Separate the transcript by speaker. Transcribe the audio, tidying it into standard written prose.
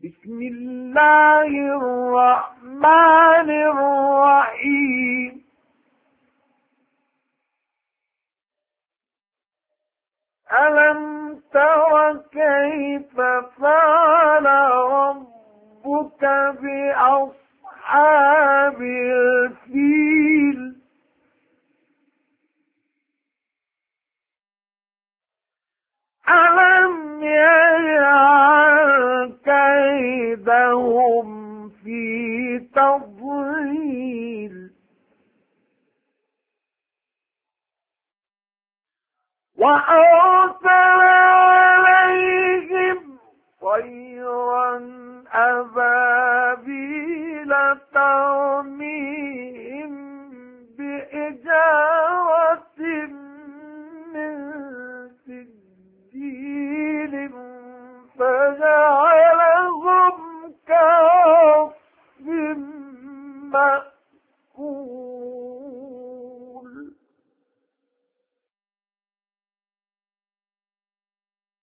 Speaker 1: بسم الله الرحمن الرحيم ألم تر كيف فعل ربك بأصحاب الفيل ألم يجعل كيدهم في تضليل وأرسل عليهم طيرا أبابيل ترميهم بحجارة من سجيل فجعلهم كعصف مأكول